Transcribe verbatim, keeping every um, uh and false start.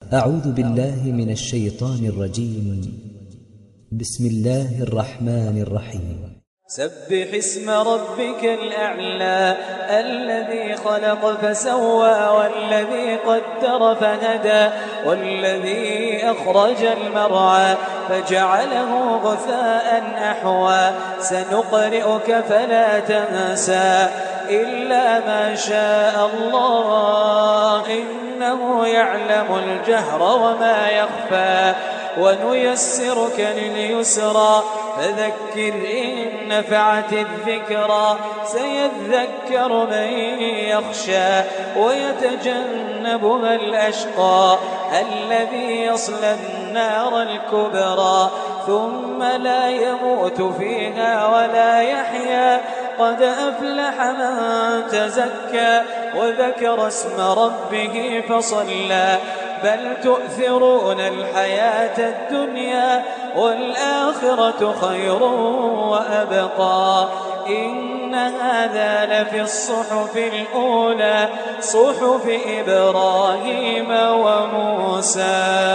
أعوذ بالله من الشيطان الرجيم. بسم الله الرحمن الرحيم. سبح اسم ربك الأعلى الذي خلق فسوى والذي قدر فهدى والذي أخرج المرعى فجعله غثاء أحوى سنقرئك فلا تنسى إلا ما شاء الله إنه يعلم الجهر وما يخفى ونيسرك لليسرى فذكر إن نفعت الذكرى سيذكر من يخشى ويتجنبها الأشقى الذي يصلى النار الكبرى ثم لا يموت فيها ولا يحيا قد أفلح من تزكى وذكر اسم ربه فصلى بل تؤثرون الحياة الدنيا والآخرة خير وأبقى إن هذا لفي الصحف الأولى صحف إبراهيم وموسى.